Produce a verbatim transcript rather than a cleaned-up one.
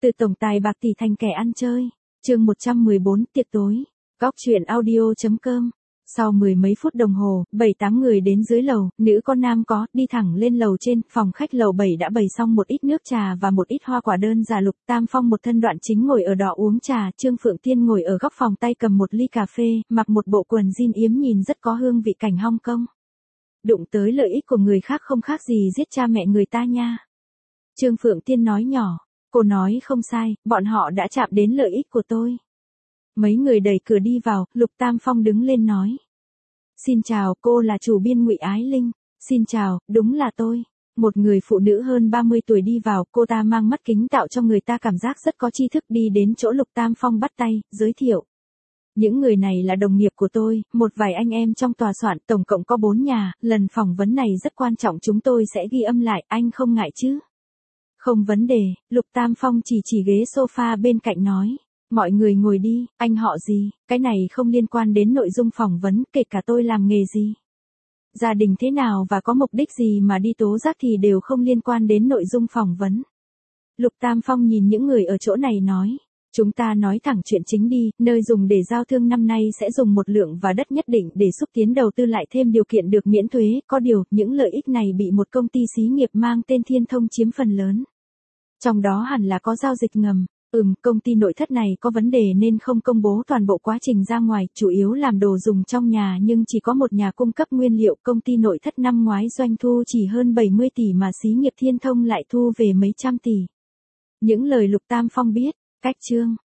Từ tổng tài bạc tỷ thành kẻ ăn chơi. Chương một trăm mười bốn, tiệc tối. Góc truyện audio chấm com. Sau mười mấy phút đồng hồ, bảy tám người đến dưới lầu, nữ có nam có, đi thẳng lên lầu trên, phòng khách lầu bảy đã bày xong một ít nước trà và một ít hoa quả đơn già. Lục Tam Phong một thân đoạn chính ngồi ở đó uống trà, Trương Phượng Tiên ngồi ở góc phòng tay cầm một ly cà phê, mặc một bộ quần jean yếm nhìn rất có hương vị cảnh Hong Kong. Đụng tới lợi ích của người khác không khác gì giết cha mẹ người ta nha. Trương Phượng Tiên nói nhỏ, cô nói không sai, bọn họ đã chạm đến lợi ích của tôi. Mấy người đẩy cửa đi vào, Lục Tam Phong đứng lên nói. Xin chào, cô là chủ biên Ngụy Ái Linh. Xin chào, đúng là tôi. Một người phụ nữ hơn ba mươi tuổi đi vào, cô ta mang mắt kính tạo cho người ta cảm giác rất có tri thức, đi đến chỗ Lục Tam Phong bắt tay, giới thiệu. Những người này là đồng nghiệp của tôi, một vài anh em trong tòa soạn, tổng cộng có bốn nhà, lần phỏng vấn này rất quan trọng, chúng tôi sẽ ghi âm lại, anh không ngại chứ? Không vấn đề, Lục Tam Phong chỉ chỉ ghế sofa bên cạnh nói. Mọi người ngồi đi, anh họ gì, cái này không liên quan đến nội dung phỏng vấn, kể cả tôi làm nghề gì. Gia đình thế nào và có mục đích gì mà đi tố giác thì đều không liên quan đến nội dung phỏng vấn. Lục Tam Phong nhìn những người ở chỗ này nói. Chúng ta nói thẳng chuyện chính đi, nơi dùng để giao thương năm nay sẽ dùng một lượng và đất nhất định để xúc tiến đầu tư, lại thêm điều kiện được miễn thuế, có điều, những lợi ích này bị một công ty xí nghiệp mang tên Thiên Thông chiếm phần lớn. Trong đó hẳn là có giao dịch ngầm. Ừm, công ty nội thất này có vấn đề nên không công bố toàn bộ quá trình ra ngoài, chủ yếu làm đồ dùng trong nhà nhưng chỉ có một nhà cung cấp nguyên liệu. Công ty nội thất năm ngoái doanh thu chỉ hơn bảy mươi tỷ mà xí nghiệp Thiên Thông lại thu về mấy trăm tỷ. Những lời Lục Tam Phong biết, cách Trương